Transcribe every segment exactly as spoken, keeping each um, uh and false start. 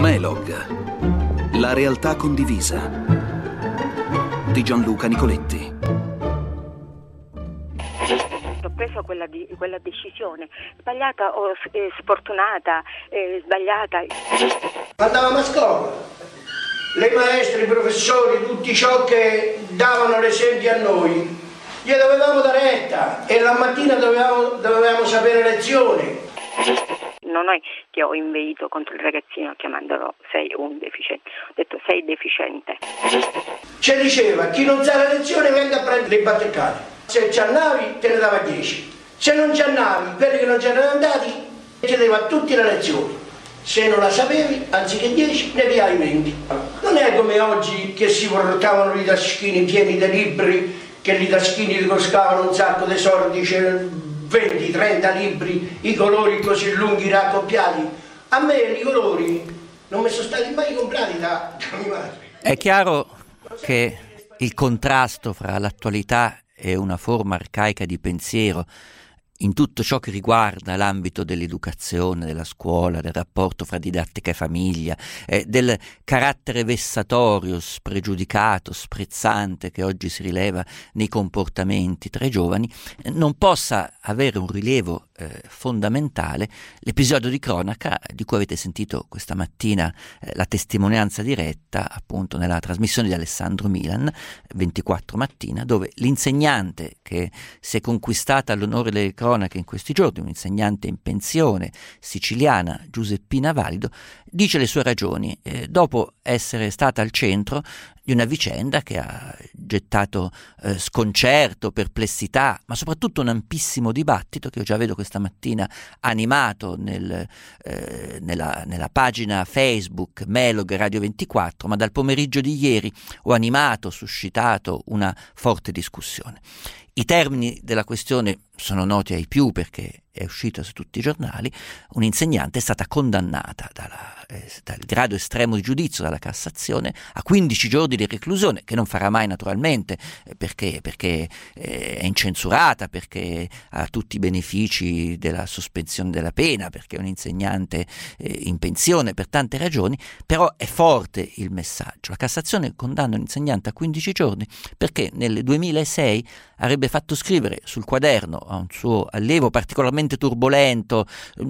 Melog, la realtà condivisa di Gianluca Nicoletti. Ho preso quella, di, quella decisione sbagliata o eh, sfortunata, eh, sbagliata. Andavamo a scuola, le maestre, i professori, tutti ciò che davano l'esempio a noi, gli dovevamo dare retta e la mattina dovevamo, dovevamo sapere lezioni. Non è che ho inveito contro il ragazzino chiamandolo sei un deficiente, ho detto sei deficiente. Ci diceva, chi non sa la lezione venga a prendere le battecate. Se ci andavi te ne dava dieci, se non ci andavi, quelli che non c'erano andati chiedeva a tutti la lezione. Se non la sapevi, anziché dieci, ne piavi venti. Non è come oggi che si portavano i taschini pieni di libri, che i taschini ti costavano un sacco di soldi, c'erano venti trenta libri, i colori così lunghi raccoppiati. A me i colori non mi sono stati mai comprati da, da mia madre. È chiaro che il contrasto fra l'attualità e una forma arcaica di pensiero in tutto ciò che riguarda l'ambito dell'educazione, della scuola, del rapporto fra didattica e famiglia, eh, del carattere vessatorio, spregiudicato, sprezzante che oggi si rileva nei comportamenti tra i giovani, eh, non possa avere un rilievo eh, fondamentale l'episodio di cronaca di cui avete sentito questa mattina eh, la testimonianza diretta appunto nella trasmissione di Alessandro Milan, ventiquattro mattina, dove l'insegnante che si è conquistata l'onore delle cronache che in questi giorni, un'insegnante in pensione siciliana, Giuseppina Valido, dice le sue ragioni eh, dopo essere stata al centro di una vicenda che ha gettato eh, sconcerto, perplessità, ma soprattutto un ampissimo dibattito che io già vedo questa mattina animato nel, eh, nella, nella pagina Facebook Melog Radio ventiquattro, ma dal pomeriggio di ieri ho animato, suscitato una forte discussione. I termini della questione sono noti ai più perché è uscita su tutti i giornali. Un'insegnante è stata condannata dalla, eh, dal grado estremo di giudizio dalla Cassazione a quindici giorni di reclusione, che non farà mai naturalmente eh, perché, perché eh, è incensurata, perché ha tutti i benefici della sospensione della pena, perché è un'insegnante eh, in pensione per tante ragioni, però è forte il messaggio. La Cassazione condanna un insegnante a quindici giorni perché nel duemilasei avrebbe fatto scrivere sul quaderno a un suo allievo particolarmente turbolento,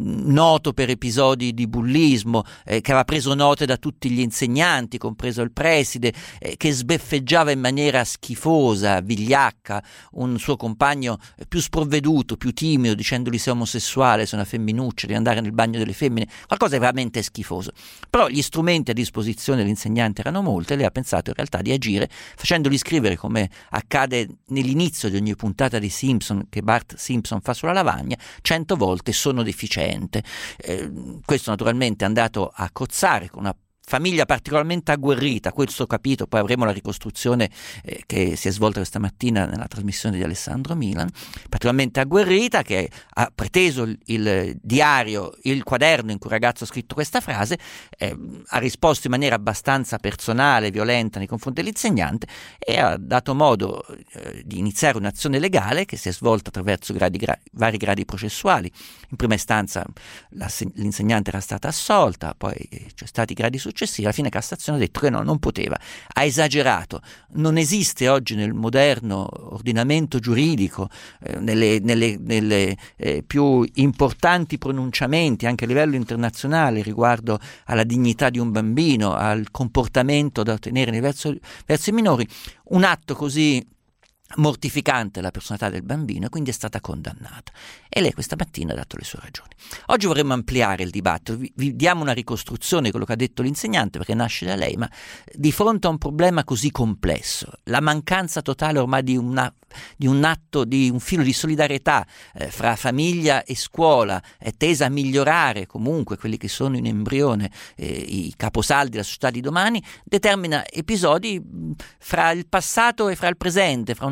noto per episodi di bullismo, eh, che aveva preso note da tutti gli insegnanti, compreso il preside, eh, che sbeffeggiava in maniera schifosa, vigliacca, un suo compagno più sprovveduto, più timido, dicendogli se è omosessuale, se è una femminuccia, di andare nel bagno delle femmine, qualcosa di veramente schifoso. Però gli strumenti a disposizione dell'insegnante erano molti e lei ha pensato in realtà di agire facendogli scrivere, come accade nell'inizio di ogni puntata di Simpson che Bart Simpson fa sulla lavagna, cento volte sono deficiente. Eh, questo naturalmente è andato a cozzare con una famiglia particolarmente agguerrita, questo capito, poi avremo la ricostruzione eh, che si è svolta questa mattina nella trasmissione di Alessandro Milan, particolarmente agguerrita, che ha preteso il, il diario, il quaderno in cui il ragazzo ha scritto questa frase, eh, ha risposto in maniera abbastanza personale, violenta nei confronti dell'insegnante e ha dato modo eh, di iniziare un'azione legale che si è svolta attraverso gradi, gra- vari gradi processuali. In prima istanza la, l'insegnante era stata assolta, poi c'è stati i gradi successivi. Alla fine Cassazione ha detto che no, non poteva, ha esagerato. Non esiste oggi nel moderno ordinamento giuridico, eh, nelle, nelle, nelle eh, più importanti pronunciamenti anche a livello internazionale riguardo alla dignità di un bambino, al comportamento da ottenere verso, verso i minori, un atto così mortificante la personalità del bambino, e quindi è stata condannata. E lei questa mattina ha dato le sue ragioni. Oggi vorremmo ampliare il dibattito, vi, vi diamo una ricostruzione di quello che ha detto l'insegnante perché nasce da lei, ma di fronte a un problema così complesso, la mancanza totale ormai di, una, di un atto, di un filo di solidarietà eh, fra famiglia e scuola, è tesa a migliorare comunque quelli che sono in embrione eh, i caposaldi della società di domani, determina episodi mh, fra il passato e fra il presente, fra una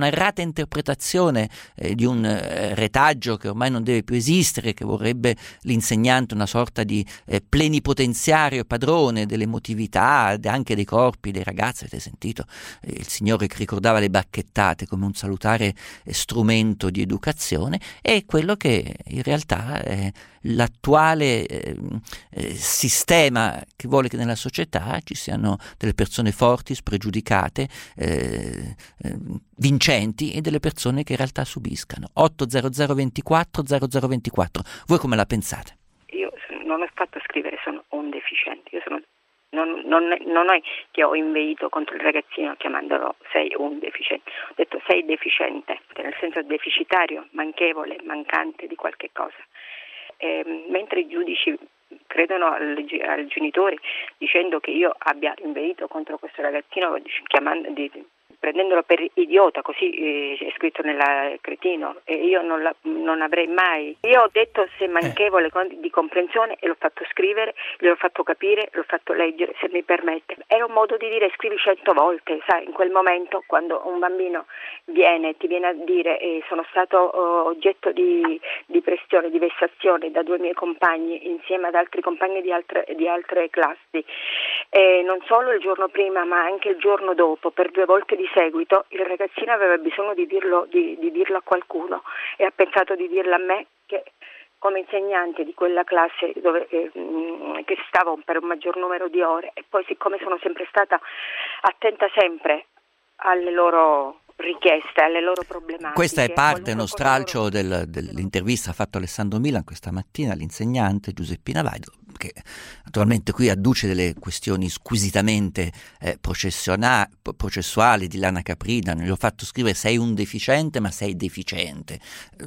un'errata interpretazione eh, di un eh, retaggio che ormai non deve più esistere, che vorrebbe l'insegnante una sorta di eh, plenipotenziario padrone dell'emotività, anche dei corpi dei ragazzi. Avete sentito eh, il signore che ricordava le bacchettate come un salutare eh, strumento di educazione, e quello che in realtà è l'attuale eh, eh, sistema che vuole che nella società ci siano delle persone forti, spregiudicate, eh, eh, vincenti, e delle persone che in realtà subiscano. otto zero zero ventiquattro zero zero ventiquattro. Voi come la pensate? Io non ho fatto scrivere, sono un deficiente. Io sono Non, non, non è che ho inveito contro il ragazzino chiamandolo sei un deficiente, ho detto sei deficiente, nel senso deficitario, manchevole, mancante di qualche cosa. E, mentre i giudici credono al, al genitore dicendo che io abbia inveito contro questo ragazzino chiamando, di, prendendolo per idiota, così eh, è scritto nella cretino, e io non, la, non avrei mai. Io ho detto se manchevole di comprensione e l'ho fatto scrivere, gliel'ho fatto capire, l'ho fatto leggere, se mi permette. Era un modo di dire scrivi cento volte, sai, in quel momento quando un bambino viene, ti viene a dire eh, sono stato oh, oggetto di, di pressione, di vessazione da due miei compagni insieme ad altri compagni di altre, di altre classi, e non solo il giorno prima ma anche il giorno dopo, per due volte di seguito, il ragazzino aveva bisogno di dirlo, di, di dirlo a qualcuno, e ha pensato di dirlo a me, che come insegnante di quella classe dove eh, che stavo per un maggior numero di ore, e poi siccome sono sempre stata attenta sempre alle loro richieste, alle loro problematiche. Questa è parte, uno stralcio loro... del, dell'intervista fatto Alessandro Milan questa mattina all'insegnante Giuseppina Vaido, che naturalmente qui adduce delle questioni squisitamente eh, processuali di Lana Caprina. Non gli ho fatto scrivere sei un deficiente, ma sei deficiente.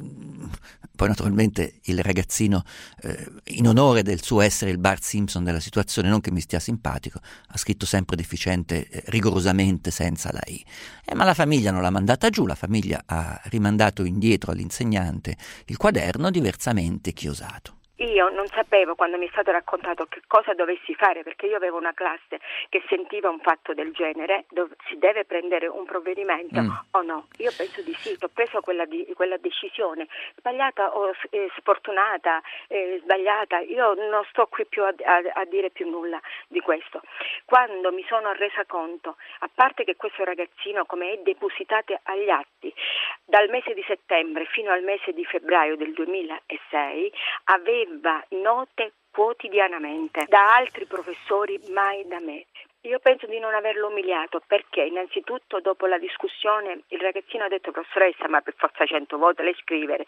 Poi naturalmente il ragazzino, eh, in onore del suo essere il Bart Simpson della situazione, non che mi stia simpatico, ha scritto sempre deficiente eh, rigorosamente senza la I. Eh, ma la famiglia non l'ha mandata giù, la famiglia ha rimandato indietro all'insegnante il quaderno diversamente chiosato. Io non sapevo, quando mi è stato raccontato, che cosa dovessi fare, perché io avevo una classe che sentiva un fatto del genere, dove si deve prendere un provvedimento mm. o no? Io penso di sì, ho preso quella, di, quella decisione, sbagliata o eh, sfortunata, eh, sbagliata, io non sto qui più a, a, a dire più nulla di questo. Quando mi sono resa conto, a parte che questo ragazzino, come è depositato agli atti, dal mese di settembre fino al mese di febbraio del duemilasei, aveva note quotidianamente da altri professori, mai da me. Io penso di non averlo umiliato, perché innanzitutto dopo la discussione il ragazzino ha detto professoressa, ma per forza cento volte lei scrivere,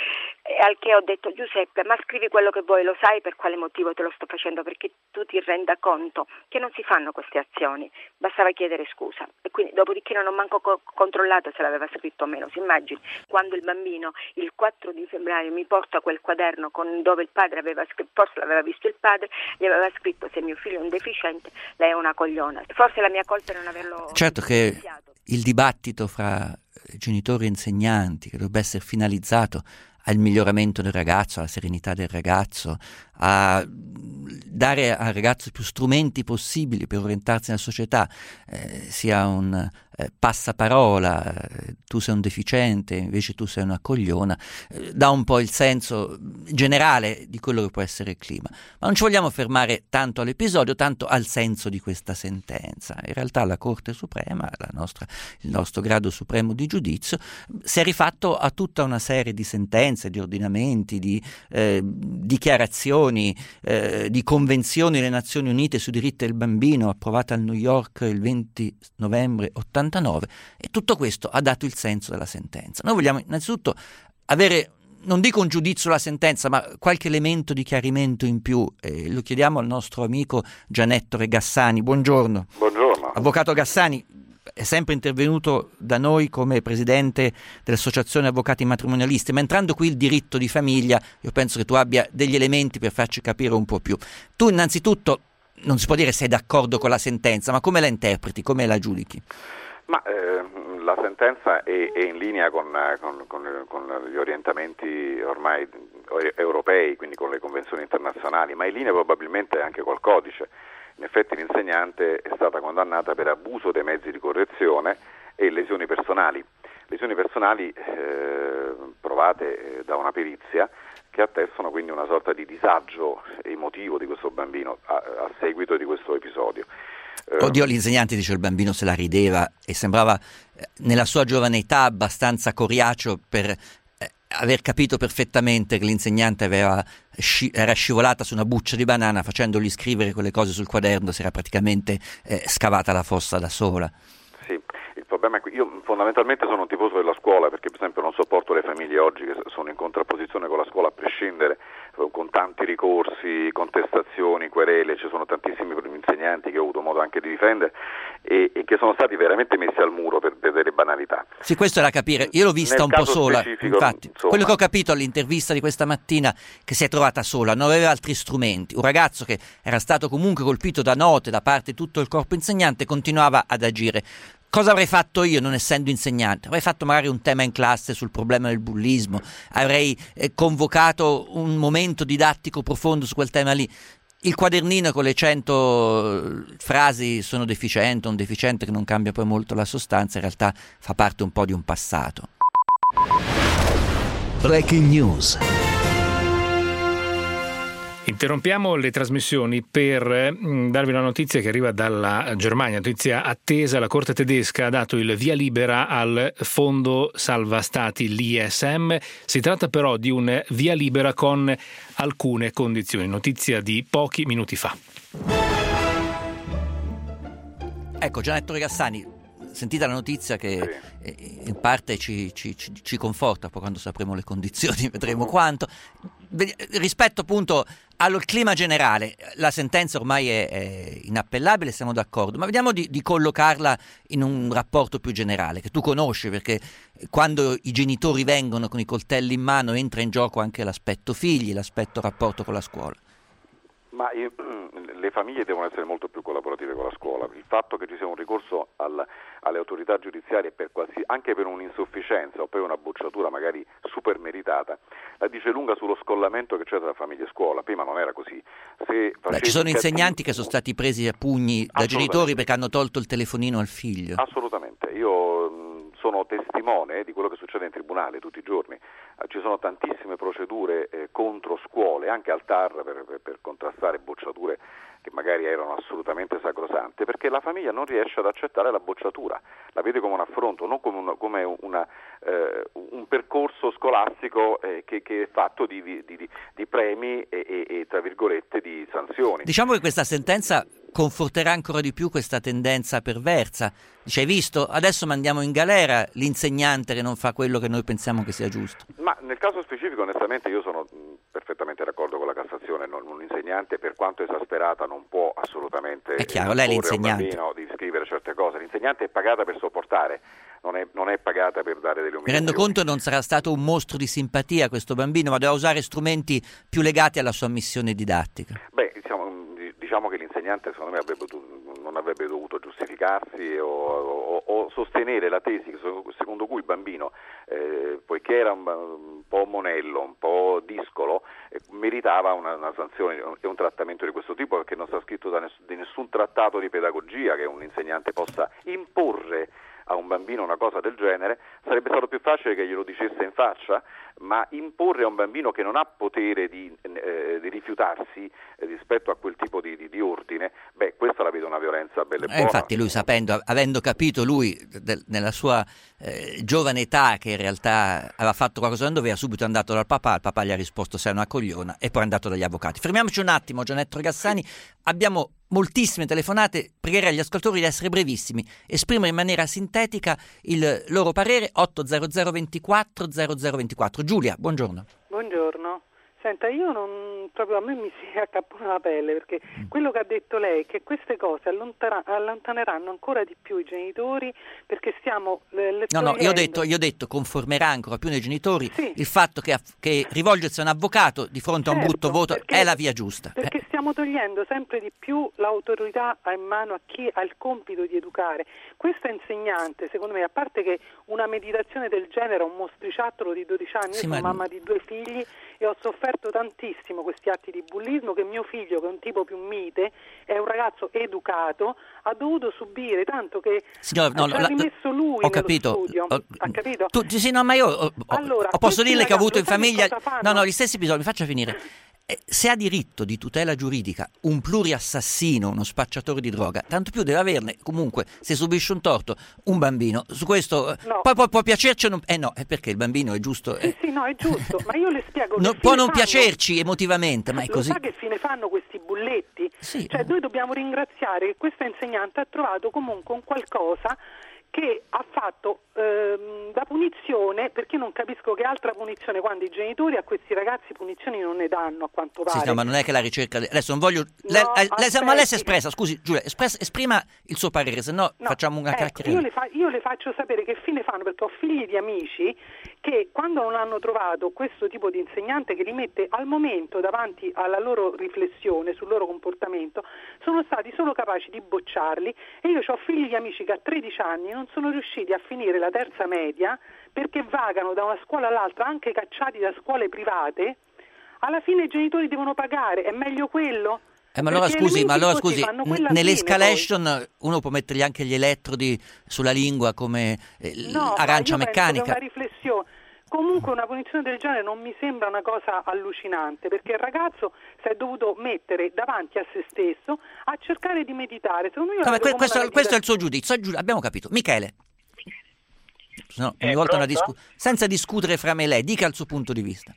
e al che ho detto Giuseppe, ma scrivi quello che vuoi, lo sai per quale motivo te lo sto facendo, perché tu ti renda conto che non si fanno queste azioni, bastava chiedere scusa. E quindi dopodiché non ho manco co- controllato se l'aveva scritto o meno. Si immagini quando il bambino il quattro di febbraio mi porta quel quaderno con dove il padre aveva scritto, forse l'aveva visto il padre, gli aveva scritto se mio figlio è un deficiente, lei è una cogliona. Forse la mia colpa è non averlo certo che iniziato. Il dibattito fra genitori e insegnanti, che dovrebbe essere finalizzato al miglioramento del ragazzo, alla serenità del ragazzo, a dare al ragazzo più strumenti possibili per orientarsi nella società, eh, sia un eh, passaparola, eh, tu sei un deficiente, invece tu sei una cogliona, eh, dà un po' il senso generale di quello che può essere il clima. Ma non ci vogliamo fermare tanto all'episodio, tanto al senso di questa sentenza. In realtà la Corte Suprema, la nostra, il nostro grado supremo di giudizio, si è rifatto a tutta una serie di sentenze, di ordinamenti, di eh, dichiarazioni, eh, di convenzioni delle Nazioni Unite sui diritti del bambino, approvata a New York il venti novembre ottantanove, e tutto questo ha dato il senso della sentenza. Noi vogliamo innanzitutto avere, non dico un giudizio sulla sentenza, ma qualche elemento di chiarimento in più, eh, lo chiediamo al nostro amico Gianettore Gassani. Buongiorno. Buongiorno. Avvocato Gassani, è sempre intervenuto da noi come presidente dell'Associazione Avvocati Matrimonialisti, ma entrando qui il diritto di famiglia, io penso che tu abbia degli elementi per farci capire un po' più. Tu innanzitutto, non si può dire sei d'accordo con la sentenza, ma come la interpreti, come la giudichi? Ma eh, la sentenza è, è in linea con, con, con, con gli orientamenti ormai europei, quindi con le convenzioni internazionali, ma in linea probabilmente anche col codice. In effetti l'insegnante è stata condannata per abuso dei mezzi di correzione e lesioni personali, lesioni personali eh, provate eh, da una perizia, che attestano quindi una sorta di disagio emotivo di questo bambino a, a seguito di questo episodio. Oddio, l'insegnante dice il bambino se la rideva e sembrava eh, nella sua giovane età abbastanza coriaceo per eh, aver capito perfettamente che l'insegnante aveva sci- era scivolata su una buccia di banana, facendogli scrivere quelle cose sul quaderno, si era praticamente eh, scavata la fossa da sola. Sì, il problema è che io fondamentalmente sono un tifoso della scuola, perché per esempio non sopporto le famiglie oggi che sono in contrapposizione con la scuola a prescindere, con tanti ricorsi, contestazioni, querele. Ci sono tantissimi insegnanti che ho avuto modo anche di difendere e, e che sono stati veramente messi al muro per, per delle banalità. Sì, questo era capire, io l'ho vista Nel un po' sola, infatti, insomma, quello che ho capito all'intervista di questa mattina, che si è trovata sola, non aveva altri strumenti, un ragazzo che era stato comunque colpito da note da parte di tutto il corpo insegnante continuava ad agire. Cosa avrei fatto io non essendo insegnante? Avrei fatto magari un tema in classe sul problema del bullismo, avrei eh, convocato un momento didattico profondo su quel tema lì. Il quadernino con le cento frasi sono deficiente, un deficiente che non cambia poi molto la sostanza, in realtà fa parte un po' di un passato. Breaking News. Interrompiamo le trasmissioni per mh, darvi una notizia che arriva dalla Germania, notizia attesa. La Corte tedesca ha dato il via libera al Fondo Salva Stati, l'I S M. Si tratta però di un via libera con alcune condizioni. Notizia di pochi minuti fa. Ecco, Gianetto Regazzani, sentita la notizia che sì. in parte ci, ci, ci, ci conforta, poi quando sapremo le condizioni vedremo quanto. Rispetto appunto al clima generale, la sentenza ormai è, è inappellabile, siamo d'accordo, ma vediamo di, di collocarla in un rapporto più generale, che tu conosci, perché quando i genitori vengono con i coltelli in mano entra in gioco anche l'aspetto figli, l'aspetto rapporto con la scuola. Ma io, le famiglie devono essere molto più collaborative con la scuola. Il fatto che ci sia un ricorso al, alle autorità giudiziarie per qualsi, anche per un'insufficienza o per una bocciatura magari super meritata, la dice lunga sullo scollamento che c'è tra famiglia e scuola. Prima non era così. Se Beh, ci sono insegnanti che sono stati presi a pugni da genitori perché hanno tolto il telefonino al figlio. Assolutamente. Io mh, sono testimone di quello che succede in tribunale tutti i giorni. Eh, ci sono tantissime procedure eh, contro scuole, anche al T A R per, per, per contrastare bocciature che magari erano assolutamente sacrosante, perché la famiglia non riesce ad accettare la bocciatura, la vede come un affronto, non come, una, come una, eh, un percorso scolastico eh, che, che è fatto di, di, di, di premi e, e, e tra virgolette di sanzioni. Diciamo che questa sentenza conforterà ancora di più questa tendenza perversa. Dice, hai visto? Adesso mandiamo in galera l'insegnante che non fa quello che noi pensiamo che sia giusto. Ma nel caso specifico onestamente io sono perfettamente d'accordo con la Cassazione, non, un insegnante per quanto esasperata non può assolutamente è chiaro, lei è l'insegnante, un bambino di scrivere certe cose. L'insegnante è pagata per sopportare, non è, non è pagata per dare delle umiliazioni. Mi rendo conto non sarà stato un mostro di simpatia questo bambino, ma doveva usare strumenti più legati alla sua missione didattica. Beh, diciamo, diciamo che l'insegnante secondo me avrebbe, non avrebbe dovuto giustificarsi o, o, o sostenere la tesi secondo cui il bambino, eh, poiché era un, un po' monello, un po' discolo, eh, meritava una, una sanzione e un trattamento di questo tipo, perché non sta scritto da ness- di nessun trattato di pedagogia che un insegnante possa imporre a un bambino una cosa del genere. Sarebbe stato più facile che glielo dicesse in faccia, ma imporre a un bambino che non ha potere di, eh, di rifiutarsi eh, rispetto a quel tipo di, di, di ordine, beh, questa la vedo una violenza bella e buona. Eh, infatti lui sapendo, avendo capito lui de, nella sua eh, giovane età che in realtà aveva fatto qualcosa che non doveva, subito è andato dal papà, il papà gli ha risposto sei una cogliona e poi è andato dagli avvocati. Fermiamoci un attimo, Gianetto Regazzani, abbiamo moltissime telefonate, pregherei agli ascoltatori di essere brevissimi, esprimere in maniera sintetica il loro parere. Otto zero zero ventiquattro zero zero ventiquattro. Giulia, buongiorno. Buongiorno. Senta, io non proprio a me mi si accappona la pelle, perché quello che ha detto lei è che queste cose allontana, allontaneranno ancora di più i genitori, perché stiamo le, no no io ho detto io ho detto conformerà ancora più nei genitori, sì, il fatto che, che rivolgersi a un avvocato di fronte certo, a un brutto voto è la via giusta, perché eh. stiamo stiamo togliendo sempre di più l'autorità in mano a chi ha il compito di educare. Questa insegnante, secondo me, a parte che una meditazione del genere è un mostriciattolo di dodici anni, sì, io sono ma... mamma di due figli e ho sofferto tantissimo questi atti di bullismo, che mio figlio, che è un tipo più mite, è un ragazzo educato, ha dovuto subire, tanto che Signora, no, ci ha la, rimesso lui ho nello capito, studio. Ho, ha capito? Tu, sì, no, ma io ho, Allora, ho posso dirle che ho avuto in famiglia no, no, gli stessi episodi, mi faccia finire. Eh, se ha diritto di tutela giuridica un pluriassassino, uno spacciatore di droga, tanto più deve averne comunque, se subisce un torto, un bambino. Su questo no. poi, poi può piacerci o non... Eh no, è perché il bambino è giusto. Sì, eh. sì, no, è giusto, ma io le spiego. No, che può fine non fanno... piacerci emotivamente, ma è Lo così. sa che fine fanno questi bulletti? Sì. Cioè, noi dobbiamo ringraziare che questa insegnante ha trovato comunque un qualcosa che ha fatto ehm, da punizione, perché non capisco che altra punizione, quando i genitori a questi ragazzi punizioni non ne danno, a quanto pare. Sì, no, ma non è che la ricerca... Adesso non voglio... No, lei, lei, ma lei si è aspetti. espressa, scusi Giulia, espres- esprima il suo parere, se no, No, facciamo una ecco, chiacchierata. Io le, fa- io le faccio sapere che fine fanno, perché ho figli di amici che quando non hanno trovato questo tipo di insegnante che li mette al momento davanti alla loro riflessione sul loro comportamento, sono stati solo capaci di bocciarli, e io ho figli di amici che a tredici anni non sono riusciti a finire la terza media perché vagano da una scuola all'altra, anche cacciati da scuole private. Alla fine i genitori devono pagare, è meglio quello? Eh, ma allora Perché scusi, ma allora elementi scusi, così fanno quella nell'escalation fine, uno può mettergli anche gli elettrodi sulla lingua come eh, no, arancia ma io meccanica. penso che una riflessione. Comunque una punizione del genere non mi sembra una cosa allucinante, perché il ragazzo si è dovuto mettere davanti a se stesso a cercare di meditare. Secondo me io No, ma la vedo que- questo, come una questo è il suo meditazione. giudizio, abbiamo capito. Michele, no, ogni Eh, volta una pronto? discu- senza discutere fra me e lei, dica il suo punto di vista.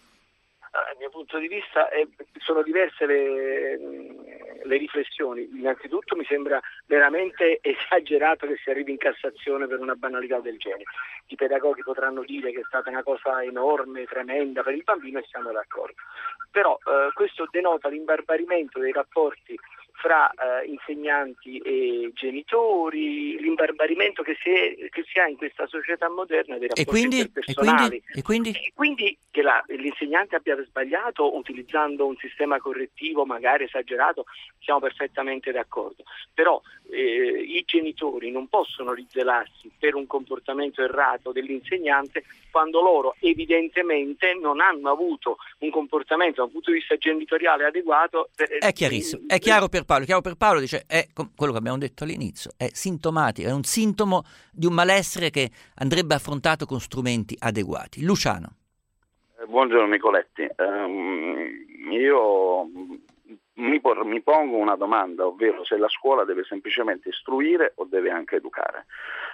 Dal mio punto di vista è, sono diverse le, le riflessioni. Innanzitutto mi sembra veramente esagerato che si arrivi in Cassazione per una banalità del genere. I pedagoghi potranno dire che è stata una cosa enorme, tremenda per il bambino, e siamo d'accordo. Però eh, questo denota l'imbarbarimento dei rapporti fra eh, insegnanti e genitori, l'imbarbarimento che si, è, che si ha in questa società moderna dei rapporti E quindi? E interpersonali. quindi? E quindi? E quindi che la, l'insegnante abbia sbagliato utilizzando un sistema correttivo magari esagerato, siamo perfettamente d'accordo. Però eh, i genitori non possono rizelarsi per un comportamento errato dell'insegnante quando loro evidentemente non hanno avuto un comportamento dal punto di vista genitoriale adeguato. Per, È chiarissimo, è chiaro per Paolo, chiaro per Paolo dice, è quello che abbiamo detto all'inizio, è sintomatico, è un sintomo di un malessere che andrebbe affrontato con strumenti adeguati. Luciano. Buongiorno Nicoletti, um, io mi, por- mi pongo una domanda, ovvero se la scuola deve semplicemente istruire o deve anche educare.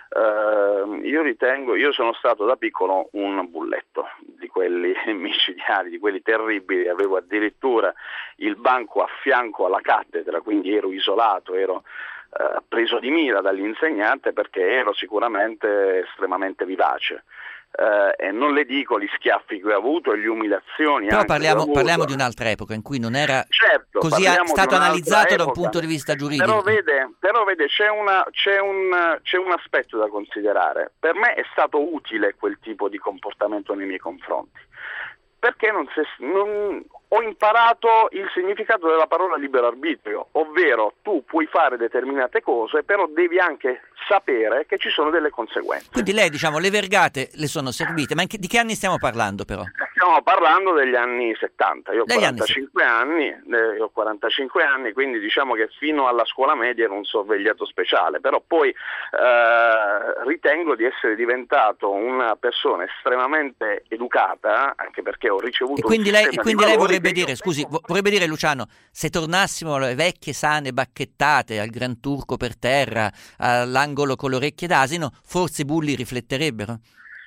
Uh, io ritengo, io sono stato da piccolo un bulletto di quelli micidiali, di quelli terribili, avevo addirittura il banco a fianco alla cattedra, quindi ero isolato, ero uh, preso di mira dall'insegnante perché ero sicuramente estremamente vivace. Uh, e non le dico gli schiaffi che ho avuto e le umiliazioni. Però anche parliamo, che ho parliamo avuto. di un'altra epoca in cui non era Certo, così a, stato analizzato da un epoca. punto di vista giuridico. Però vede, però vede c'è, una, c'è, un, c'è un aspetto da considerare. Per me è stato utile quel tipo di comportamento nei miei confronti, perché non si, non, ho imparato il significato della parola libero arbitrio, ovvero tu puoi fare determinate cose, però devi anche sapere che ci sono delle conseguenze. Quindi lei, diciamo, le vergate le sono servite, ma in che, di che anni stiamo parlando però? Stiamo parlando degli anni settanta, io ho Degli quarantacinque anni, eh, ho quarantacinque anni, quindi diciamo che fino alla scuola media ero un sorvegliato speciale, però poi eh, ritengo di essere diventato una persona estremamente educata, anche perché ho ricevuto E quindi un lei, sistema e quindi di lei valori vorrebbe che io- dire, scusi, vo- vorrebbe dire Luciano, se tornassimo alle vecchie sane bacchettate, al Gran Turco per terra, all'angolo con le orecchie d'asino, forse i bulli rifletterebbero?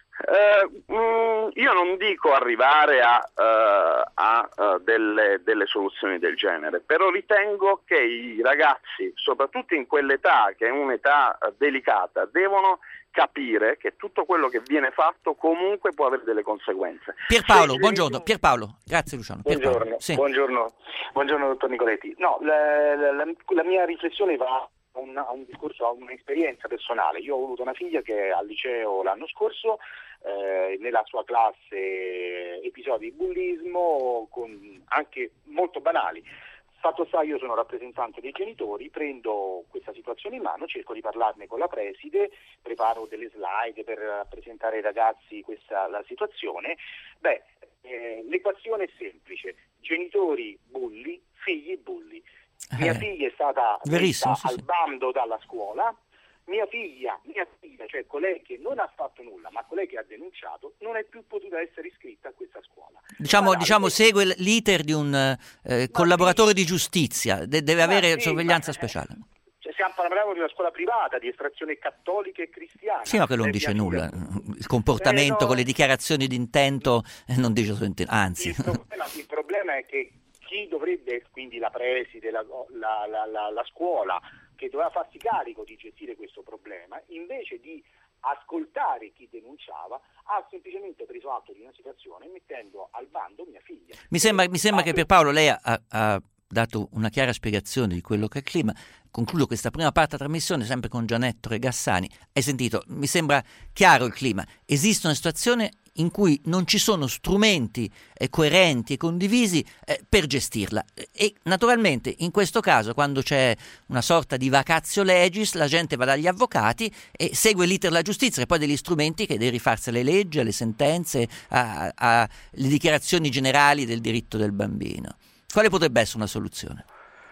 Eh, mm, io non dico arrivare a, eh, a eh, delle, delle soluzioni del genere, però ritengo che i ragazzi, soprattutto in quell'età, che è un'età eh, delicata, devono capire che tutto quello che viene fatto comunque può avere delle conseguenze. Pierpaolo, Se- buongiorno. Pierpaolo, grazie Luciano. Pierpaolo, Buongiorno, sì. buongiorno, buongiorno dottor Nicoletti. No, la, la, la, la mia riflessione va a un, a un discorso, a un'esperienza personale. Io ho avuto una figlia che al liceo l'anno scorso, eh, nella sua classe episodi di bullismo con, anche molto banali. Fatto sta, io sono rappresentante dei genitori, prendo questa situazione in mano, cerco di parlarne con la preside, preparo delle slide per presentare ai ragazzi questa la situazione. Beh, eh, l'equazione è semplice: genitori bulli, figli bulli. Mia Eh, figlia è stata verissimo, messa sì, al sì. bando dalla scuola. Mia figlia, mia figlia, cioè colei che non ha fatto nulla, ma colei che ha denunciato, non è più potuta essere iscritta a questa scuola. Diciamo, Guardate, diciamo segue l- l'iter di un eh, collaboratore di giustizia, de- deve ma avere sì, sorveglianza ma- speciale. Cioè, stiamo parlando di una scuola privata di estrazione cattolica e cristiana. Sì, ma che non Eh, dice mia nulla. figlia- Il comportamento Eh, no. con le dichiarazioni di intento eh, non dice assolutamente, anzi. Il problema, il problema è che chi dovrebbe, quindi la preside, la, la, la, la, la scuola, che doveva farsi carico di gestire questo problema, invece di ascoltare chi denunciava, ha semplicemente preso atto di una situazione mettendo al bando mia figlia. Mi sembra, mi sembra che per Paolo lei ha, ha dato una chiara spiegazione di quello che è il clima. Concludo questa prima parte della trasmissione sempre con Gianetto Regassani. Hai sentito? Mi sembra chiaro il clima. Esiste una situazione in cui non ci sono strumenti eh, coerenti e condivisi eh, per gestirla, e naturalmente in questo caso, quando c'è una sorta di vacatio legis, la gente va dagli avvocati e segue l'iter della giustizia, e poi degli strumenti che deve rifarsi alle leggi, alle sentenze, alle dichiarazioni generali del diritto del bambino. Quale potrebbe essere una soluzione?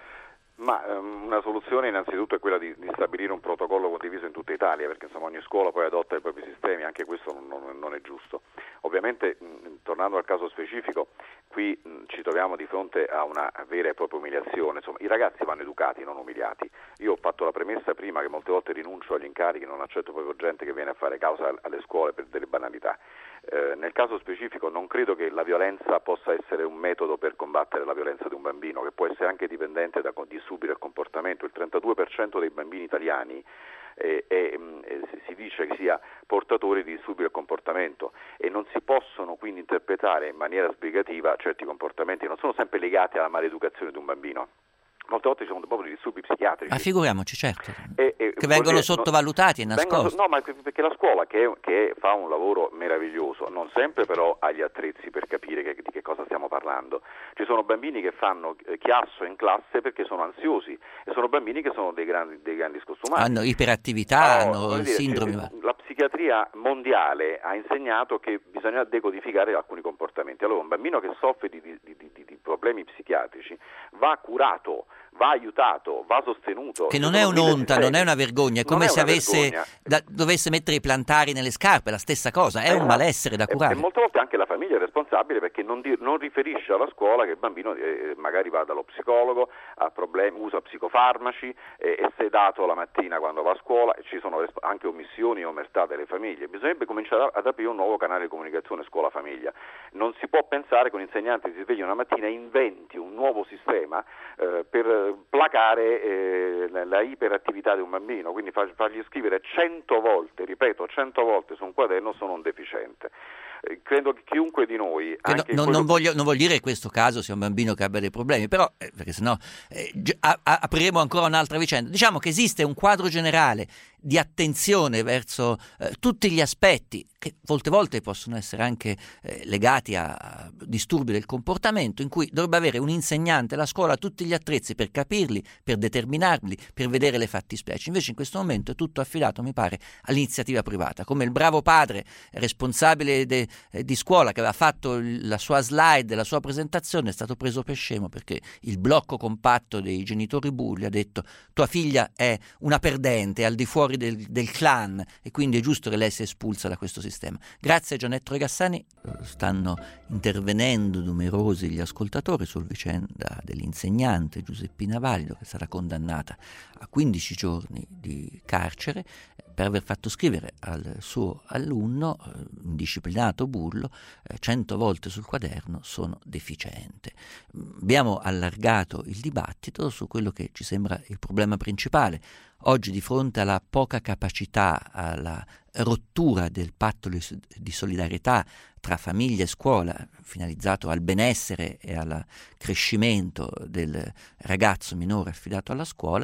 Ma um, una soluzione innanzitutto è quella di, di stabilire un protocollo condiviso in tutta Italia, perché insomma ogni scuola poi adotta i propri sistemi, anche questo non, non, non è giusto. Ovviamente, mh, tornando al caso specifico, qui mh, ci troviamo di fronte a una vera e propria umiliazione. Insomma, i ragazzi vanno educati, non umiliati. Io ho fatto la premessa prima che molte volte rinuncio agli incarichi, non accetto proprio gente che viene a fare causa alle scuole per delle banalità. Eh, nel caso specifico non credo che la violenza possa essere un metodo per combattere la violenza di un bambino, che può essere anche dipendente da disturbi del comportamento. Il trentadue per cento dei bambini italiani eh, eh, eh, si dice che sia portatori di disturbi del comportamento, e non si possono quindi interpretare in maniera sbrigativa certi comportamenti, non sono sempre legati alla maleducazione di un bambino. Molte volte ci sono proprio disturbi psichiatrici. Ma figuriamoci, certo, E, e, che vengono dire, sottovalutati e nascosti. Vengono, no, ma perché la scuola che, che fa un lavoro meraviglioso, non sempre però ha gli attrezzi per capire che, di che cosa stiamo parlando. Ci sono bambini che fanno chiasso in classe perché sono ansiosi, e sono bambini che sono dei grandi, dei grandi scostumati. Hanno iperattività, No, hanno voglio dire, sindromi. cioè, la psichiatria mondiale ha insegnato che bisogna decodificare alcuni comportamenti. Allora un bambino che soffre di, di, di, di, di problemi psichiatrici va curato, va aiutato, va sostenuto. Che non è un'onta, non è una vergogna, è come è se una avesse vergogna. da, dovesse mettere i plantari nelle scarpe, la stessa cosa, è un Esatto. malessere da E- curare. E, molte volte anche la famiglia è responsabile, perché non, di- non riferisce alla scuola che il bambino eh, magari va dallo psicologo, ha problemi, usa psicofarmaci, eh, è sedato la mattina quando va a scuola, e ci sono resp- anche omissioni e omertà delle famiglie. Bisognerebbe cominciare a- ad aprire un nuovo canale di comunicazione scuola-famiglia. Non si può pensare che un insegnante si svegli una mattina e inventi un nuovo sistema eh, per placare eh, la, la iperattività di un bambino, quindi fa- fargli scrivere cento volte, ripeto, cento volte su un quaderno sono un deficiente. Eh, credo che chiunque di noi... Che no- anche in non, quello- non voglio, non voglio dire che in questo caso sia un bambino che abbia dei problemi, però, eh, perché sennò eh, gi- a- a- apriremo ancora un'altra vicenda. Diciamo che esiste un quadro generale di attenzione verso eh, tutti gli aspetti, che molte volte possono essere anche eh, legati a, a disturbi del comportamento, in cui dovrebbe avere un insegnante, la scuola, tutti gli attrezzi per capirli, per determinarli, per vedere le fattispecie. Invece in questo momento è tutto affidato, mi pare, all'iniziativa privata, come il bravo padre responsabile de, eh, di scuola che aveva fatto il- la sua slide, la sua presentazione, è stato preso per scemo perché il blocco compatto dei genitori bulli ha detto: tua figlia è una perdente, è al di fuori del, del clan, e quindi è giusto che lei sia espulsa da questo sistema. Grazie a Gianetto Regassani. Stanno intervenendo numerosi gli ascoltatori sul vicenda dell'insegnante Giuseppina Valido, che sarà condannata a quindici giorni di carcere per aver fatto scrivere al suo alunno, eh, indisciplinato bullo, eh, cento volte sul quaderno sono deficiente. Abbiamo allargato il dibattito su quello che ci sembra il problema principale. Oggi, di fronte alla poca capacità, alla rottura del patto di solidarietà tra famiglia e scuola, finalizzato al benessere e al crescimento del ragazzo minore affidato alla scuola,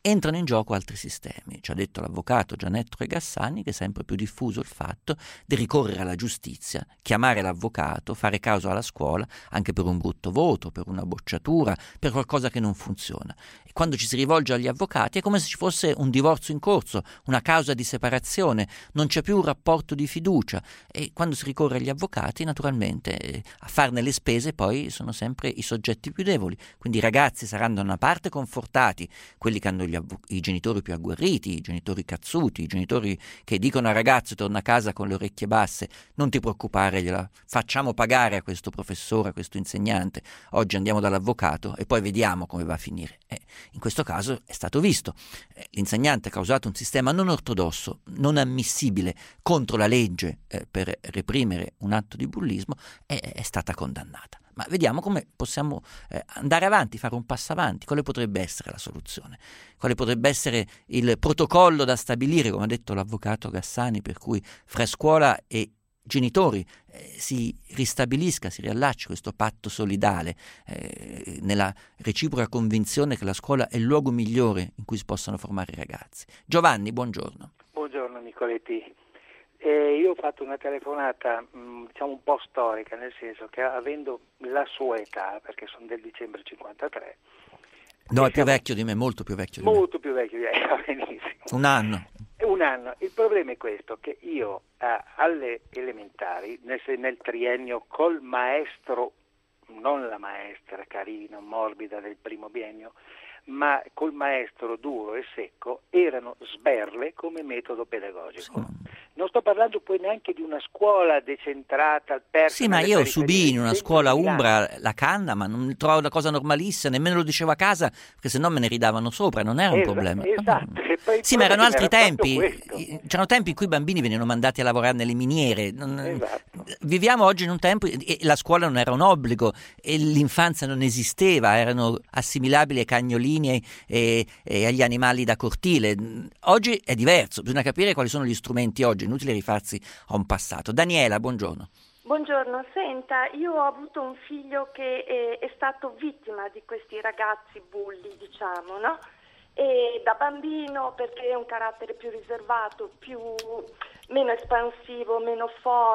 entrano in gioco altri sistemi. Ci ha detto l'avvocato Gianetto Regassani che è sempre più diffuso il fatto di ricorrere alla giustizia, chiamare l'avvocato, fare causa alla scuola anche per un brutto voto, per una bocciatura, per qualcosa che non funziona. E quando ci si rivolge agli avvocati è come se ci fosse un divorzio in corso, una causa di separazione, non c'è più un rapporto di fiducia, e quando si ricorre agli avvocati naturalmente eh, a farne le spese poi sono sempre i soggetti più deboli. Quindi i ragazzi saranno da una parte confortati, quelli che hanno gli avvo- i genitori più agguerriti, i genitori cazzuti, i genitori che dicono al ragazzo torna a casa con le orecchie basse, non ti preoccupare, gliela facciamo pagare a questo professore, a questo insegnante, oggi andiamo dall'avvocato e poi vediamo come va a finire. Eh, in questo caso è stato visto, eh, l'insegnante ha causato un sistema non ortodosso, non ammissibile contro la legge eh, per reprimere un atto di bullismo, e è stata condannata. Ma vediamo come possiamo eh, andare avanti, fare un passo avanti. Quale potrebbe essere la soluzione? Quale potrebbe essere il protocollo da stabilire, come ha detto l'avvocato Gassani, per cui fra scuola e genitori eh, si ristabilisca, si riallacci questo patto solidale eh, nella reciproca convinzione che la scuola è il luogo migliore in cui si possano formare i ragazzi. Giovanni, buongiorno. Buongiorno Nicoletti. Eh, io ho fatto una telefonata mh, diciamo un po' storica, nel senso che avendo la sua età, perché sono del dicembre cinquantatré. No, è più vecchio di me, molto più vecchio di me. Molto più vecchio di me, va benissimo. Un anno. Un anno. Il problema è questo, che io eh, alle elementari, nel, nel triennio col maestro, non la maestra carina, morbida del primo biennio, ma col maestro duro e secco, erano sberle come metodo pedagogico. Sì. Non sto parlando poi neanche di una scuola decentrata al perso. Sì, ma io subì in una scuola umbra la canna, ma non trovavo una cosa normalissima, nemmeno lo dicevo a casa, perché sennò me ne ridavano sopra, non era un esatto, problema. Esatto. E poi sì, ma erano altri era tempi, c'erano tempi in cui i bambini venivano mandati a lavorare nelle miniere. Non... Esatto. Viviamo oggi in un tempo e la scuola non era un obbligo e l'infanzia non esisteva, erano assimilabili ai cagnolini e, e, e agli animali da cortile. Oggi è diverso, bisogna capire quali sono gli strumenti oggi. Inutile rifarsi a un passato. Daniela, buongiorno. Buongiorno, senta, io ho avuto un figlio che è, è stato vittima di questi ragazzi bulli, diciamo, no? E da bambino, perché è un carattere più riservato, più meno espansivo, meno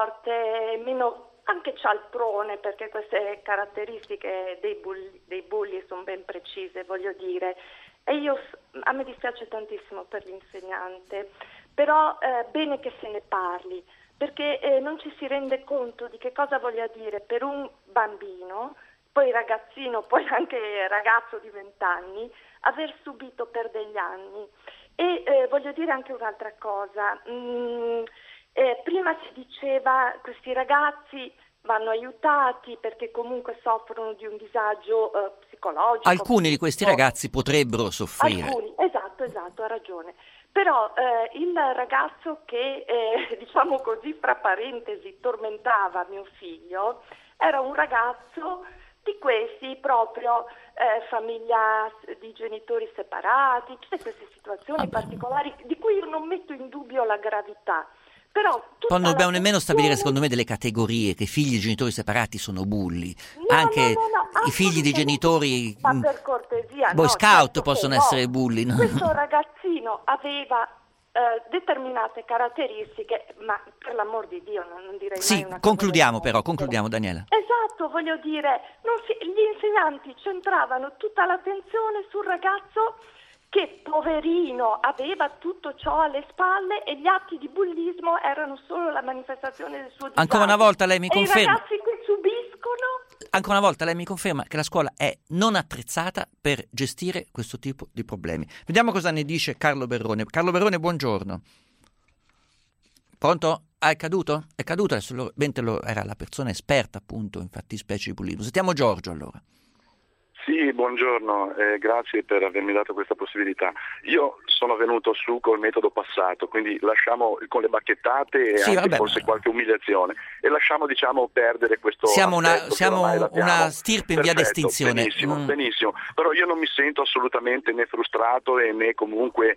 forte, meno anche cialtrone, perché queste caratteristiche dei bulli, dei bulli sono ben precise, voglio dire. E io, a me dispiace tantissimo per l'insegnante, però è eh, bene che se ne parli, perché eh, non ci si rende conto di che cosa voglia dire per un bambino, poi ragazzino, poi anche ragazzo di vent'anni, aver subito per degli anni. E eh, voglio dire anche un'altra cosa, mm, eh, prima si diceva questi ragazzi vanno aiutati perché comunque soffrono di un disagio eh, psicologico. Alcuni di questi ragazzi potrebbero soffrire. Alcuni, esatto, esatto, ha ragione. Però eh, il ragazzo che, eh, diciamo così, fra parentesi, tormentava mio figlio, era un ragazzo di questi proprio eh, famiglia di genitori separati, tutte queste situazioni ah, particolari di cui io non metto in dubbio la gravità. Però poi non dobbiamo nemmeno stabilire, secondo me, delle categorie, che figli di genitori separati sono bulli. No, Anche no, no, no, i figli di genitori ma per cortesia, boy no, scout certo possono no. essere bulli. No? Questo ragazzino aveva eh, determinate caratteristiche, ma per l'amor di Dio non, non direi sì, mai una concludiamo cosa però, concludiamo Daniela. Esatto, voglio dire, non si, gli insegnanti centravano tutta l'attenzione sul ragazzo che poverino aveva tutto ciò alle spalle e gli atti di bullismo erano solo la manifestazione del suo disagio. Ancora una volta lei mi conferma. E i ragazzi che subiscono. Ancora una volta lei mi conferma che la scuola è non attrezzata per gestire questo tipo di problemi. Vediamo cosa ne dice Carlo Berrone. Carlo Berrone, buongiorno. Pronto? Ah, è caduto? È caduto adesso, lo, mentre lo, era la persona esperta appunto in fattispecie di bullismo. Sentiamo Giorgio allora. Sì, buongiorno, eh, grazie per avermi dato questa possibilità. Io sono venuto su col metodo passato, quindi lasciamo con le bacchettate e sì, anche vabbè, forse ma... qualche umiliazione e lasciamo diciamo perdere questo siamo una, siamo una Perfetto, stirpe in via d'estinzione. Benissimo, mm. benissimo, però io non mi sento assolutamente né frustrato e né comunque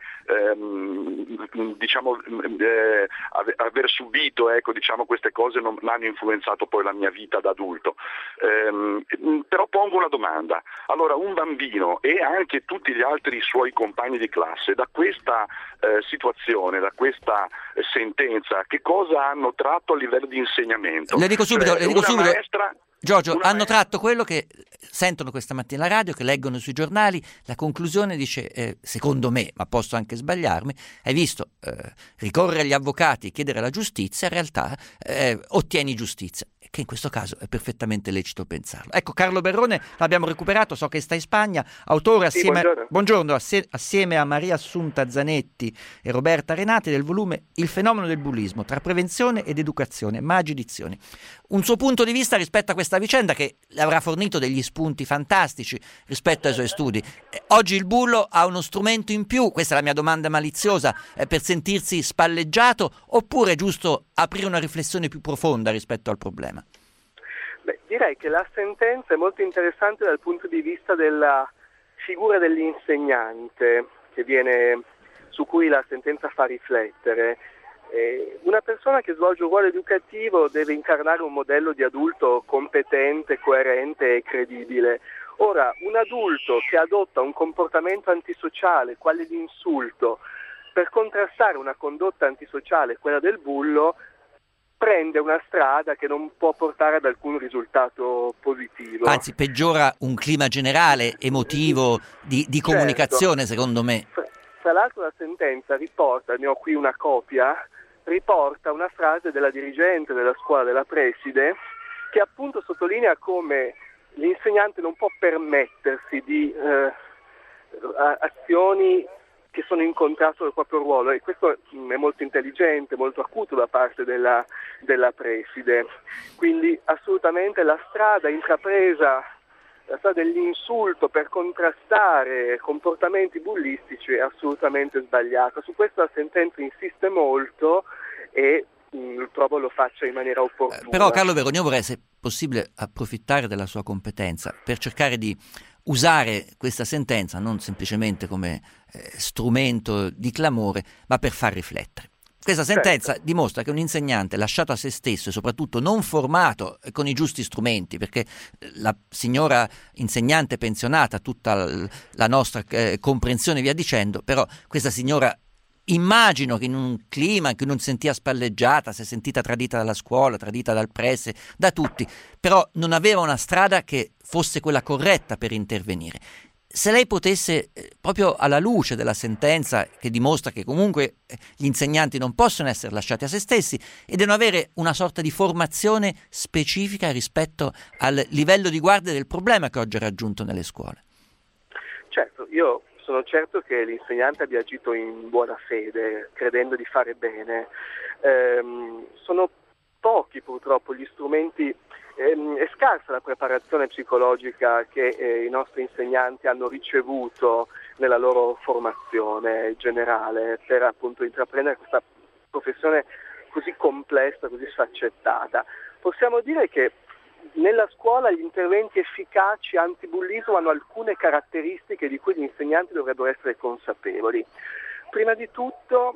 ehm, diciamo eh, aver subito ecco diciamo queste cose non hanno influenzato poi la mia vita da adulto. Ehm, però pongo una domanda. Allora un bambino e anche tutti gli altri suoi compagni di classe da questa eh, situazione, da questa eh, sentenza, che cosa hanno tratto a livello di insegnamento? Le dico subito, cioè, le dico una subito. Maestra, Giorgio, una hanno maestra... tratto quello che sentono questa mattina alla radio, che leggono sui giornali, la conclusione dice, eh, secondo me, ma posso anche sbagliarmi, hai visto, eh, ricorrere agli avvocati, chiedere la giustizia, in realtà eh, ottieni giustizia, che in questo caso è perfettamente lecito pensarlo. Ecco, Carlo Berrone l'abbiamo recuperato, so che sta in Spagna, autore assieme, sì, buongiorno. buongiorno, assie, assieme a Maria Assunta Zanetti e Roberta Renati del volume Il fenomeno del bullismo, tra prevenzione ed educazione, Maggi Edizioni. Un suo punto di vista rispetto a questa vicenda che le avrà fornito degli spunti fantastici rispetto ai suoi studi. Eh, oggi il bullo ha uno strumento in più, questa è la mia domanda maliziosa, eh, per sentirsi spalleggiato, oppure è giusto aprire una riflessione più profonda rispetto al problema? Beh, direi che la sentenza è molto interessante dal punto di vista della figura dell'insegnante che viene, su cui la sentenza fa riflettere. Eh, una persona che svolge un ruolo educativo deve incarnare un modello di adulto competente, coerente e credibile. Ora, un adulto che adotta un comportamento antisociale, quale l'insulto, per contrastare una condotta antisociale, quella del bullo, prende una strada che non può portare ad alcun risultato positivo. Anzi, peggiora un clima generale, emotivo, di, di comunicazione, certo. Secondo me. Fra, fra l'altro la sentenza riporta, ne ho qui una copia, riporta una frase della dirigente della scuola, della preside, che appunto sottolinea come l'insegnante non può permettersi di eh, azioni che sono in contrasto col proprio ruolo, e questo è molto intelligente, molto acuto da parte della, della preside. Quindi assolutamente la strada intrapresa, la strada dell'insulto per contrastare comportamenti bullistici è assolutamente sbagliata. Su questo la sentenza insiste molto e mh, trovo lo faccia in maniera opportuna. Però Carlo Berrone, io vorrei, se possibile, approfittare della sua competenza per cercare di usare questa sentenza non semplicemente come eh, strumento di clamore, ma per far riflettere. Questa sentenza certo. dimostra che un insegnante lasciato a se stesso e soprattutto non formato con i giusti strumenti, perché la signora insegnante pensionata, tutta la nostra eh, comprensione via dicendo, però questa signora, immagino che in un clima in cui non si sentiva spalleggiata, si è sentita tradita dalla scuola, tradita dal prese, da tutti, però non aveva una strada che fosse quella corretta per intervenire. Se lei potesse, eh, proprio alla luce della sentenza che dimostra che comunque eh, gli insegnanti non possono essere lasciati a se stessi e devono avere una sorta di formazione specifica rispetto al livello di guardia del problema che oggi è raggiunto nelle scuole. Certo, io sono certo che l'insegnante abbia agito in buona fede, credendo di fare bene. Ehm, sono pochi purtroppo gli strumenti, ehm, è scarsa la preparazione psicologica che eh, i nostri insegnanti hanno ricevuto nella loro formazione generale per appunto intraprendere questa professione così complessa, così sfaccettata. Possiamo dire che nella scuola gli interventi efficaci antibullismo hanno alcune caratteristiche di cui gli insegnanti dovrebbero essere consapevoli. Prima di tutto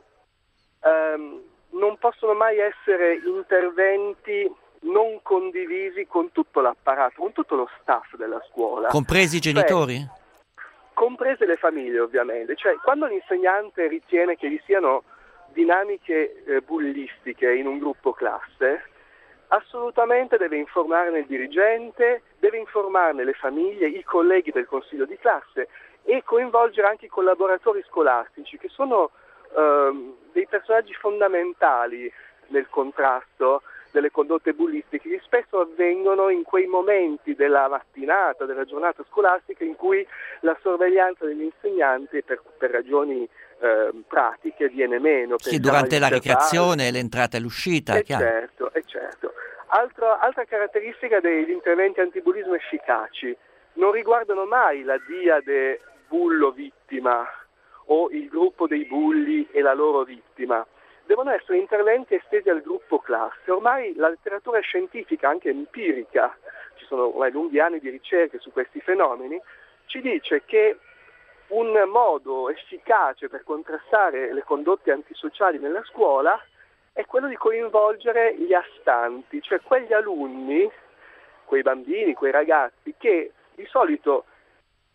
ehm, non possono mai essere interventi non condivisi con tutto l'apparato, con tutto lo staff della scuola. Compresi i genitori? Cioè, comprese le famiglie ovviamente. Cioè, quando l'insegnante ritiene che vi siano dinamiche eh, bullistiche in un gruppo classe, assolutamente deve informarne il dirigente, deve informarne le famiglie, i colleghi del consiglio di classe e coinvolgere anche i collaboratori scolastici, che sono ehm, dei personaggi fondamentali nel contrasto delle condotte bullistiche, che spesso avvengono in quei momenti della mattinata, della giornata scolastica in cui la sorveglianza degli insegnanti per, per ragioni eh, pratiche viene meno. Sì, durante la ricreazione, l'entrata e l'uscita. E certo, e certo. Altra, altra caratteristica degli interventi antibullismo efficaci: non riguardano mai la diade bullo-vittima o il gruppo dei bulli e la loro vittima. Devono essere interventi estesi al gruppo classe. Ormai la letteratura scientifica, anche empirica, ci sono ormai lunghi anni di ricerche su questi fenomeni, ci dice che un modo efficace per contrastare le condotte antisociali nella scuola è quello di coinvolgere gli astanti, cioè quegli alunni, quei bambini, quei ragazzi che di solito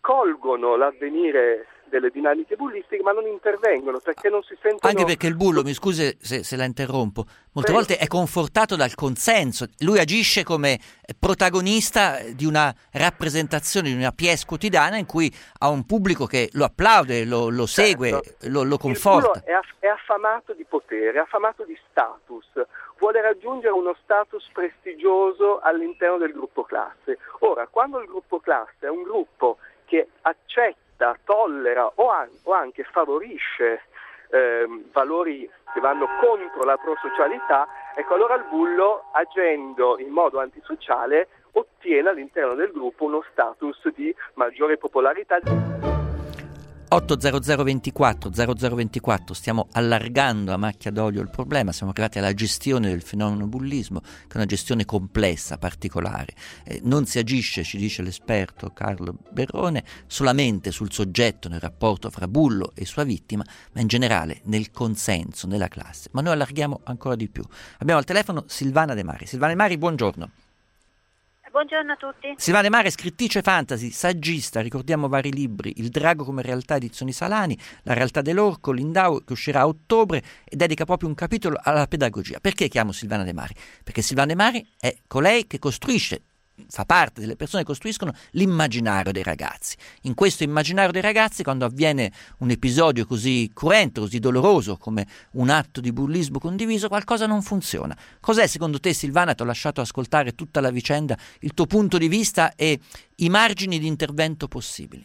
colgono l'avvenire delle dinamiche bullistiche ma non intervengono perché non si sentono... Anche perché il bullo, mi scusi se, se la interrompo, molte Prego. volte è confortato dal consenso, lui agisce come protagonista di una rappresentazione, di una pièce quotidiana in cui ha un pubblico che lo applaude, lo, lo segue, certo. lo, lo conforta. Il bullo è, aff- è affamato di potere, è affamato di status, vuole raggiungere uno status prestigioso all'interno del gruppo classe. Ora, quando il gruppo classe è un gruppo che accetta, tollera o, an- o anche favorisce ehm, valori che vanno contro la prosocialità, ecco allora il bullo, agendo in modo antisociale, ottiene all'interno del gruppo uno status di maggiore popolarità. otto zero zero ventiquattro zero zero ventiquattro, stiamo allargando a macchia d'olio il problema, siamo arrivati alla gestione del fenomeno bullismo, che è una gestione complessa, particolare. Eh, non si agisce, ci dice l'esperto Carlo Berrone, solamente sul soggetto nel rapporto fra bullo e sua vittima, ma in generale nel consenso, nella classe. Ma noi allarghiamo ancora di più. Abbiamo al telefono Silvana De Mari. Silvana De Mari, buongiorno. Buongiorno a tutti. Silvana De Mari è scrittrice fantasy, saggista, ricordiamo vari libri, Il drago come realtà, edizioni Salani, La realtà dell'orco, Lindau, che uscirà a ottobre, e dedica proprio un capitolo alla pedagogia. Perché chiamo Silvana De Mari? Perché Silvana De Mari è colei che costruisce, fa parte delle persone che costruiscono l'immaginario dei ragazzi. In questo immaginario dei ragazzi, quando avviene un episodio così cruento, così doloroso come un atto di bullismo condiviso, qualcosa non funziona. Cos'è secondo te, Silvana? Ti ho lasciato ascoltare tutta la vicenda, il tuo punto di vista e i margini di intervento possibili.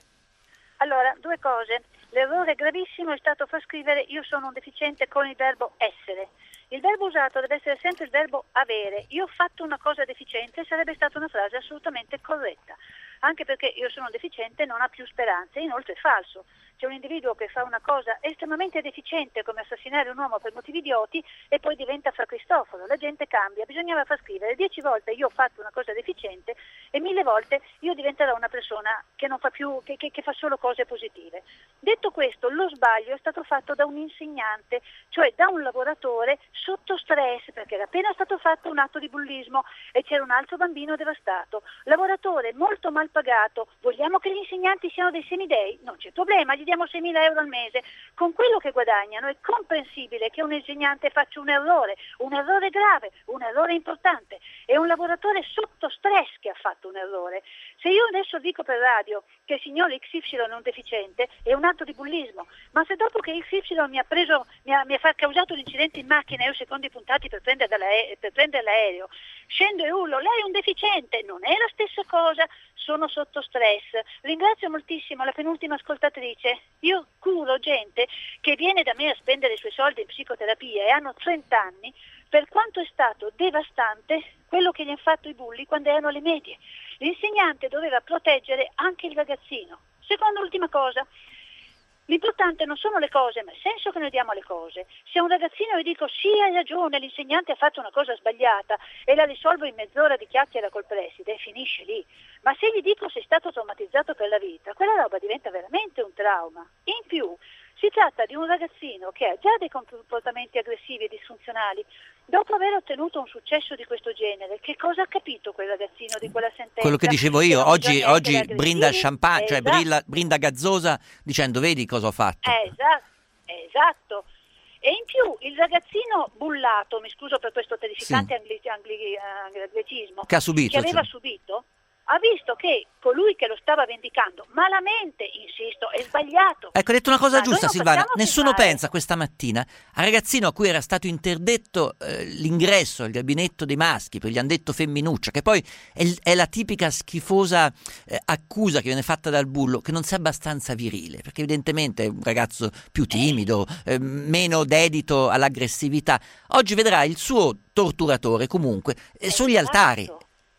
Allora, due cose. L'errore gravissimo è stato far scrivere io sono un deficiente con il verbo essere. Il verbo usato deve essere sempre il verbo avere. Io ho fatto una cosa deficiente sarebbe stata una frase assolutamente corretta, anche perché io sono deficiente non ha più speranze, inoltre è falso. C'è un individuo che fa una cosa estremamente deficiente come assassinare un uomo per motivi idioti e poi diventa Fra Cristoforo. La gente cambia, bisognava far scrivere dieci volte io ho fatto una cosa deficiente e mille volte io diventerò una persona che non fa più, che, che, che fa solo cose positive. Detto questo, lo sbaglio è stato fatto da un insegnante, cioè da un lavoratore sotto stress, perché era appena stato fatto un atto di bullismo e c'era un altro bambino devastato. Lavoratore molto mal pagato, vogliamo che gli insegnanti siano dei semidei? Non c'è problema, gli diamo seimila euro al mese. Con quello che guadagnano è comprensibile che un insegnante faccia un errore, un errore grave, un errore importante. È un lavoratore sotto stress che ha fatto un errore. Se io adesso dico per radio che il signor X Y è un deficiente, è un atto di bullismo, ma se dopo che X Y mi ha preso, mi ha, mi ha causato un incidente in macchina e io secondi puntati per prendere, per prendere l'aereo, scendo e urlo, lei è un deficiente, non è la stessa cosa, sono sotto stress. Ringrazio moltissimo la penultima ascoltatrice. Io curo gente che viene da me a spendere i suoi soldi in psicoterapia e hanno trenta anni, per quanto è stato devastante quello che gli hanno fatto i bulli quando erano alle medie. L'insegnante doveva proteggere anche il ragazzino. Seconda ultima cosa, l'importante non sono le cose, ma il senso che noi diamo alle cose. Se a un ragazzino io dico sì, hai ragione, l'insegnante ha fatto una cosa sbagliata e la risolvo in mezz'ora di chiacchiera col preside, finisce lì. Ma se gli dico sei stato traumatizzato per la vita, quella roba diventa veramente un trauma. In più, si tratta di un ragazzino che ha già dei comportamenti aggressivi e disfunzionali. Dopo aver ottenuto un successo di questo genere, che cosa ha capito quel ragazzino di quella sentenza? Quello che dicevo io, oggi, oggi brinda champagne, cioè esatto. brinda, brinda gazzosa dicendo vedi cosa ho fatto. Eh, esatto, esatto. E in più il ragazzino bullato, mi scuso per questo terrificante sì. angli, angli, anglicismo, che ha subito, che aveva sì. subito, ha visto che colui che lo stava vendicando malamente, insisto, è sbagliato. Ecco, hai detto una cosa Ma giusta, Silvana. Nessuno pensare... pensa questa mattina al ragazzino a cui era stato interdetto eh, l'ingresso al gabinetto dei maschi, perché gli hanno detto femminuccia, che poi è, è la tipica schifosa eh, accusa che viene fatta dal bullo, che non sia abbastanza virile, perché evidentemente è un ragazzo più timido, eh, meno dedito all'aggressività. Oggi vedrà il suo torturatore comunque eh, sugli esatto. altari.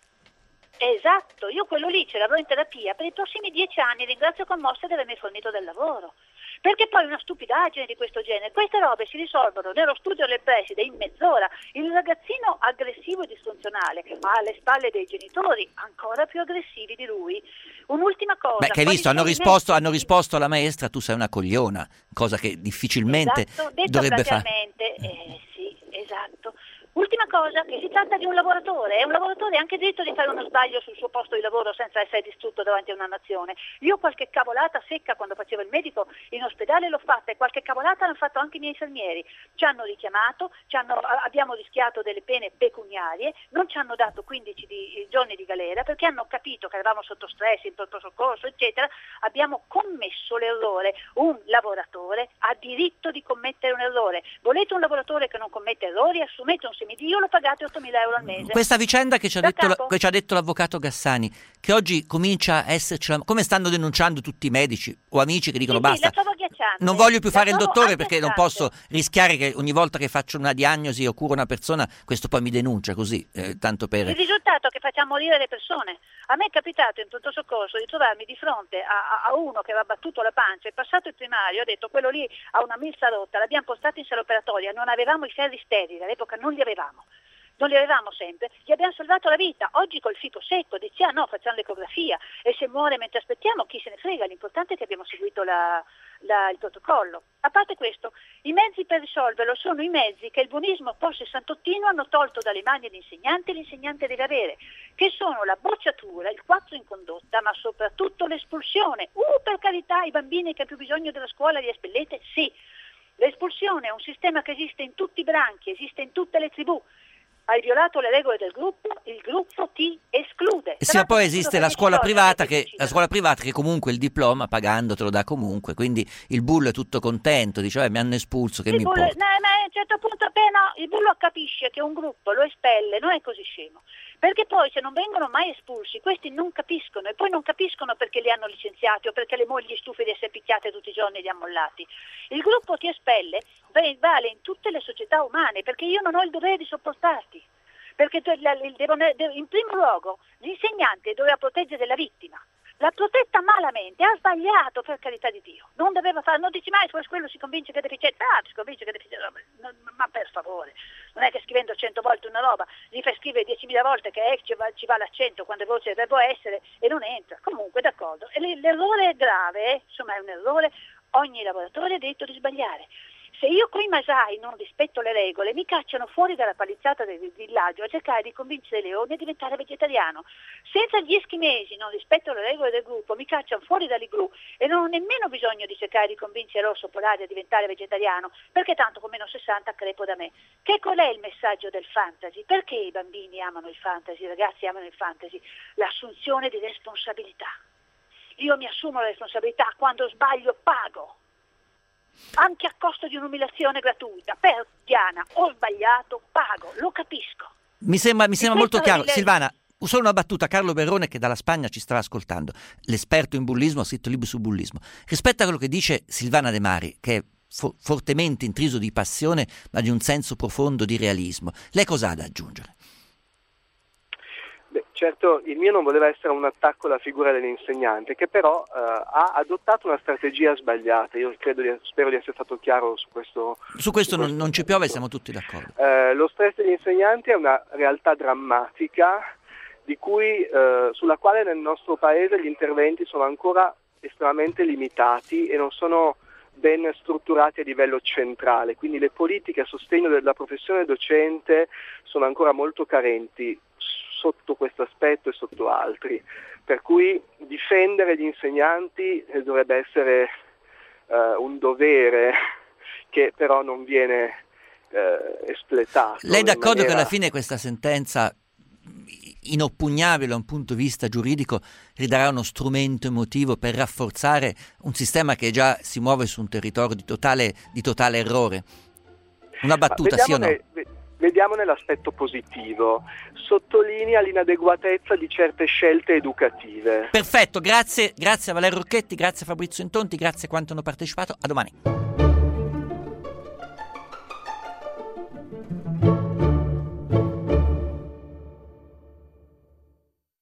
Esatto, io quello lì ce l'avrò in terapia per i prossimi dieci anni, ringrazio commossa di avermi fornito del lavoro. Perché poi una stupidaggine di questo genere, queste robe si risolvono nello studio del preside in mezz'ora. Il ragazzino aggressivo e disfunzionale ha alle spalle dei genitori ancora più aggressivi di lui. Un'ultima cosa. Beh, che hai visto, hanno risposto, hanno risposto alla maestra tu sei una cogliona, cosa che difficilmente esatto, detto dovrebbe fare. eh, sì, esatto. Ultima cosa, che si tratta di un lavoratore, e un lavoratore ha anche diritto di fare uno sbaglio sul suo posto di lavoro senza essere distrutto davanti a una nazione. Io qualche cavolata secca quando facevo il medico in ospedale l'ho fatta, e qualche cavolata l'hanno fatto anche i miei infermieri. Ci hanno richiamato, ci hanno, abbiamo rischiato delle pene pecuniarie, non ci hanno dato quindici di, giorni di galera perché hanno capito che eravamo sotto stress, in pronto soccorso, eccetera. Abbiamo commesso l'errore. Un lavoratore ha diritto di commettere un errore. Volete un lavoratore che non commette errori? Assumete un semidio, lo pagate ottomila euro al mese. Questa vicenda che ci ha, detto, la, che ci ha detto l'avvocato Gassani, che oggi comincia a esserci, come stanno denunciando tutti i medici o amici che dicono sì, basta, sì, non voglio più la fare il dottore agghiacciante. perché non posso rischiare che ogni volta che faccio una diagnosi o curo una persona questo poi mi denuncia così, eh, tanto per... Il risultato è che facciamo morire le persone. A me è capitato in pronto soccorso di trovarmi di fronte a, a uno che aveva battuto la pancia, è passato il primario, ho detto quello lì ha una milza rotta, l'abbiamo postato in sala operatoria, non avevamo i ferri sterili, all'epoca non li avevamo. Non li avevamo sempre, gli abbiamo salvato la vita. Oggi col fico secco dici ah no, facciamo l'ecografia e se muore mentre aspettiamo chi se ne frega, l'importante è che abbiamo seguito la, la, il protocollo. A parte questo, i mezzi per risolverlo sono i mezzi che il buonismo post-sessantottino hanno tolto dalle mani dell'insegnante e l'insegnante deve avere, che sono la bocciatura, il quattro in condotta, ma soprattutto l'espulsione. Uh, per carità, i bambini che hanno più bisogno della scuola li espellete? Sì. L'espulsione è un sistema che esiste in tutti i branchi, esiste in tutte le tribù. Hai violato le regole del gruppo, il gruppo ti esclude. Sì, ma poi esiste la scuola privata che la scuola privata che comunque il diploma pagando te lo dà comunque, quindi il bullo è tutto contento, dice mi hanno espulso, che il mi bullo, importa. No, ma a un certo punto appena il bullo capisce che un gruppo lo espelle, non è così scemo. Perché poi se non vengono mai espulsi, questi non capiscono e poi non capiscono perché li hanno licenziati o perché le mogli stufe di essere picchiate tutti i giorni e li ammollati. Il gruppo ti espelle, vale in tutte le società umane, perché io non ho il dovere di sopportarti. Perché in primo luogo l'insegnante doveva proteggere la vittima. L'ha protetta malamente, ha sbagliato, per carità di Dio. Non doveva fare, non dici mai quello si convince che è deficiente, ah, si convince che è deficiente, no, ma per favore, non è che scrivendo cento volte una roba, gli fai scrivere diecimila volte che è, ci, va, ci va l'accento quando voce devo essere e non entra. Comunque, d'accordo. E l'errore è grave, eh? Insomma è un errore, ogni lavoratore ha diritto di sbagliare. Se io coi masai non rispetto le regole, mi cacciano fuori dalla palizzata del villaggio a cercare di convincere Leone a diventare vegetariano. Senza gli eschimesi non rispetto le regole del gruppo, mi cacciano fuori dall'igloo e non ho nemmeno bisogno di cercare di convincere Rosso Polare a diventare vegetariano, perché tanto con meno sessanta crepo da me. Che qual è il messaggio del fantasy? Perché i bambini amano il fantasy, i ragazzi amano il fantasy? L'assunzione di responsabilità. Io mi assumo la responsabilità, quando sbaglio pago. Anche a costo di un'umiliazione gratuita. Per Diana, ho sbagliato, pago, lo capisco. Mi sembra, mi sembra molto chiaro. Il... Silvana, solo una battuta. Carlo Berrone, che dalla Spagna ci stava ascoltando, l'esperto in bullismo, ha scritto libri su bullismo. Rispetto a quello che dice Silvana De Mari, che è fo- fortemente intriso di passione, ma di un senso profondo di realismo, lei cosa ha da aggiungere? Beh, certo, il mio non voleva essere un attacco alla figura dell'insegnante, che però eh, ha adottato una strategia sbagliata. Io credo di, spero di essere stato chiaro su questo. Su questo, su non, questo non ci piove, siamo tutti d'accordo. Eh, lo stress degli insegnanti è una realtà drammatica di cui, eh, sulla quale nel nostro paese gli interventi sono ancora estremamente limitati e non sono ben strutturati a livello centrale, quindi le politiche a sostegno della professione docente sono ancora molto carenti sotto questo aspetto e sotto altri, per cui difendere gli insegnanti dovrebbe essere eh, un dovere che però non viene eh, espletato. Lei è d'accordo maniera... che alla fine questa sentenza inoppugnabile da un punto di vista giuridico ridarà uno strumento emotivo per rafforzare un sistema che già si muove su un territorio di totale, di totale errore? Una battuta, sì o no? Vediamone l'aspetto positivo, sottolinea l'inadeguatezza di certe scelte educative. Perfetto, grazie, grazie a Valerio Rocchetti, grazie a Fabrizio Intonti, grazie a quanti hanno partecipato, a domani.